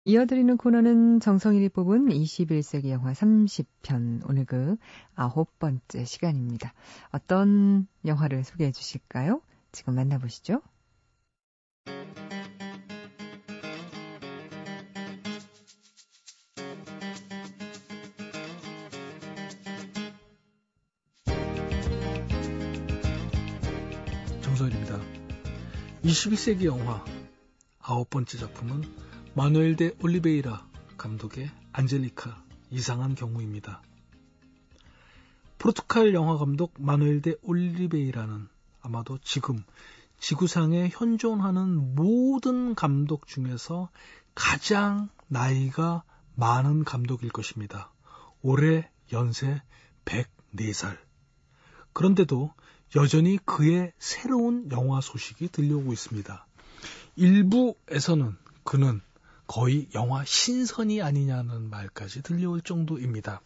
이어드리는 코너는 정성일이 뽑은 21세기 영화 30편, 오늘 그 9번째 시간입니다. 어떤 영화를 소개해 주실까요? 지금 만나보시죠. 정성일입니다. 21세기 영화 9번째 작품은 마누엘 데 올리베이라 감독의 안젤리카 이상한 경우입니다. 포르투갈 영화 감독 마누엘 데 올리베이라는 아마도 지금 지구상에 현존하는 모든 감독 중에서 가장 나이가 많은 감독일 것입니다. 올해 연세 104살. 그런데도 여전히 그의 새로운 영화 소식이 들려오고 있습니다. 일부에서는 그는 거의 영화 신선이 아니냐는 말까지 들려올 정도입니다.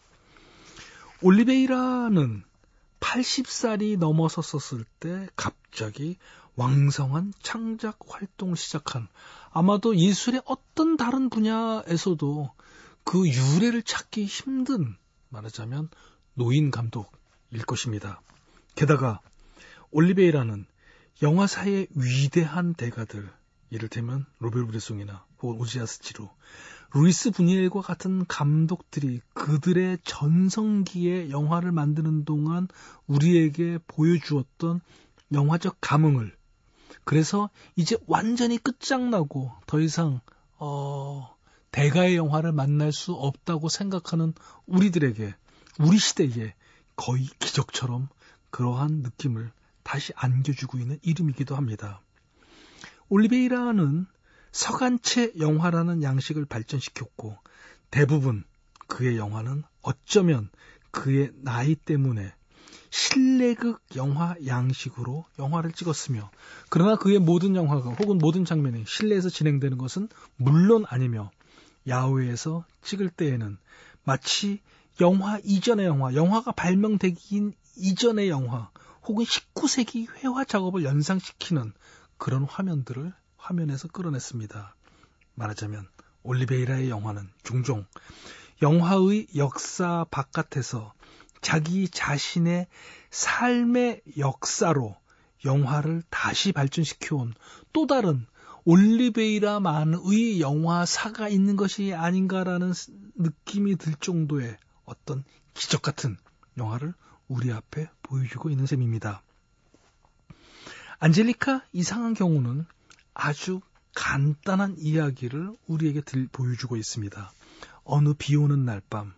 올리베이라는 80살이 넘어섰을 때 갑자기 왕성한 창작 활동을 시작한, 아마도 예술의 어떤 다른 분야에서도 그 유래를 찾기 힘든, 말하자면 노인 감독일 것입니다. 게다가 올리베이라는 영화사의 위대한 대가들, 이를테면 로베르 브레송이나 혹은 오지아스 지루, 루이스 부니엘과 같은 감독들이 그들의 전성기의 영화를 만드는 동안 우리에게 보여주었던 영화적 감흥을, 그래서 이제 완전히 끝장나고 더 이상 대가의 영화를 만날 수 없다고 생각하는 우리들에게, 우리 시대에 거의 기적처럼 그러한 느낌을 다시 안겨주고 있는 이름이기도 합니다. 올리베이라는 서간체 영화라는 양식을 발전시켰고, 대부분 그의 영화는 어쩌면 그의 나이 때문에 실내극 영화 양식으로 영화를 찍었으며, 그러나 그의 모든 영화가 혹은 모든 장면이 실내에서 진행되는 것은 물론 아니며, 야외에서 찍을 때에는 마치 영화 이전의 영화, 영화가 발명되기 이전의 영화, 혹은 19세기 회화 작업을 연상시키는 그런 화면들을 화면에서 끌어냈습니다. 말하자면 올리베이라의 영화는 종종 영화의 역사 바깥에서 자기 자신의 삶의 역사로 영화를 다시 발전시켜온 또 다른 올리베이라만의 영화사가 있는 것이 아닌가라는 느낌이 들 정도의 어떤 기적 같은 영화를 우리 앞에 보여주고 있는 셈입니다. 안젤리카 이상한 경우는 아주 간단한 이야기를 우리에게 보여주고 있습니다. 어느 비오는 날밤,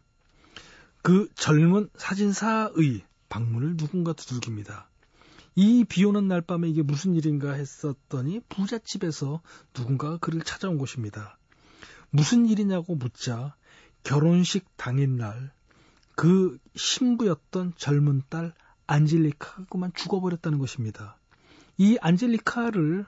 그 젊은 사진사의 방문을 누군가 두들깁니다. 이 비오는 날밤에 이게 무슨 일인가 했었더니 부잣집에서 누군가가 그를 찾아온 것입니다. 무슨 일이냐고 묻자 결혼식 당일날 그 신부였던 젊은 딸 안젤리카가 그만 죽어버렸다는 것입니다. 이 안젤리카를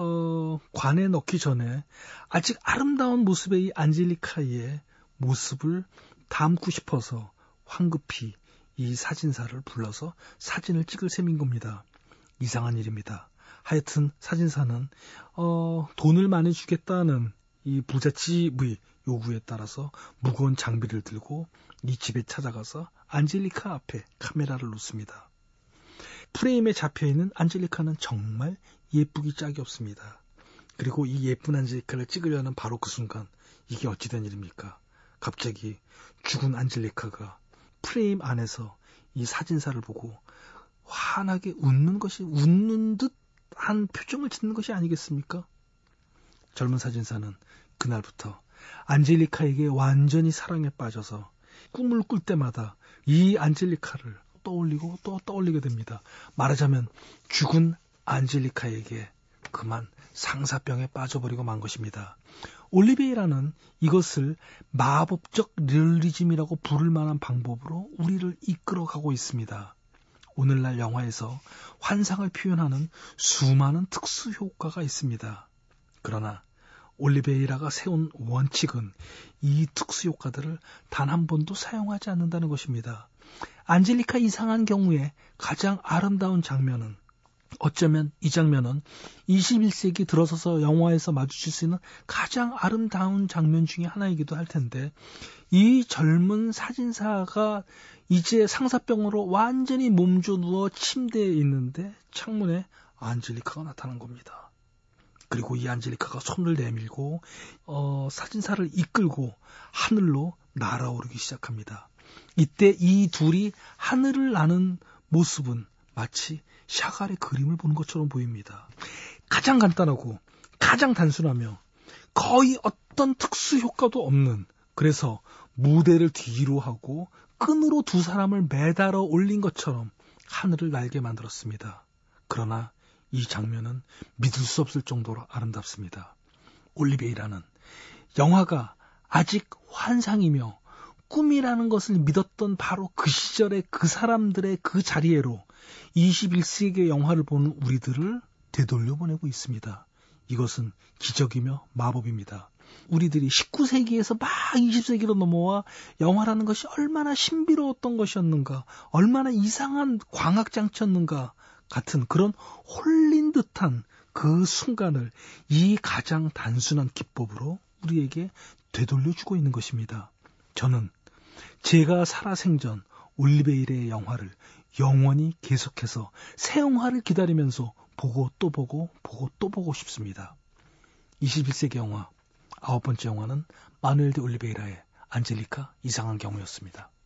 관에 넣기 전에 아직 아름다운 모습의 이 안젤리카의 모습을 담고 싶어서 황급히 이 사진사를 불러서 사진을 찍을 셈인 겁니다. 이상한 일입니다. 하여튼 사진사는 돈을 많이 주겠다는 이 부잣집의 요구에 따라서 무거운 장비를 들고 이 집에 찾아가서 안젤리카 앞에 카메라를 놓습니다. 프레임에 잡혀있는 안젤리카는 정말 예쁘기 짝이 없습니다. 그리고 이 예쁜 안젤리카를 찍으려는 바로 그 순간, 이게 어찌된 일입니까? 갑자기 죽은 안젤리카가 프레임 안에서 이 사진사를 보고 환하게 웃는 듯한 표정을 짓는 것이 아니겠습니까? 젊은 사진사는 그날부터 안젤리카에게 완전히 사랑에 빠져서 꿈을 꿀 때마다 이 안젤리카를 떠올리고 또 떠올리게 됩니다. 말하자면 죽은 안젤리카에게 그만 상사병에 빠져버리고 만 것입니다. 올리베이라는 이것을 마법적 리얼리즘이라고 부를 만한 방법으로 우리를 이끌어가고 있습니다. 오늘날 영화에서 환상을 표현하는 수많은 특수 효과가 있습니다. 그러나 올리베이라가 세운 원칙은 이 특수 효과들을 단 한 번도 사용하지 않는다는 것입니다. 안젤리카 이상한 경우에 가장 아름다운 장면은 어쩌면 이 장면은 21세기 들어서서 영화에서 마주칠 수 있는 가장 아름다운 장면 중에 하나이기도 할 텐데, 이 젊은 사진사가 이제 상사병으로 완전히 몸져 누워 침대에 있는데 창문에 안젤리카가 나타난 겁니다. 그리고 이 안젤리카가 손을 내밀고 사진사를 이끌고 하늘로 날아오르기 시작합니다. 이때 이 둘이 하늘을 나는 모습은 마치 샤갈의 그림을 보는 것처럼 보입니다. 가장 간단하고 가장 단순하며 거의 어떤 특수 효과도 없는, 그래서 무대를 뒤로 하고 끈으로 두 사람을 매달아 올린 것처럼 하늘을 날게 만들었습니다. 그러나 이 장면은 믿을 수 없을 정도로 아름답습니다. 올리베이라는 영화가 아직 환상이며 꿈이라는 것을 믿었던 바로 그 시절의 그 사람들의 그 자리에로 21세기의 영화를 보는 우리들을 되돌려 보내고 있습니다. 이것은 기적이며 마법입니다. 우리들이 19세기에서 막 20세기로 넘어와 영화라는 것이 얼마나 신비로웠던 것이었는가, 얼마나 이상한 광학장치였는가 같은 그런 홀린 듯한 그 순간을 이 가장 단순한 기법으로 우리에게 되돌려주고 있는 것입니다. 저는 제가 살아생전 올리베이라의 영화를 영원히 계속해서 새 영화를 기다리면서 보고 또 보고 또 보고 싶습니다. 21세기 영화 9번째 영화는 마누엘 데 올리베이라의 안젤리카 이상한 경우였습니다.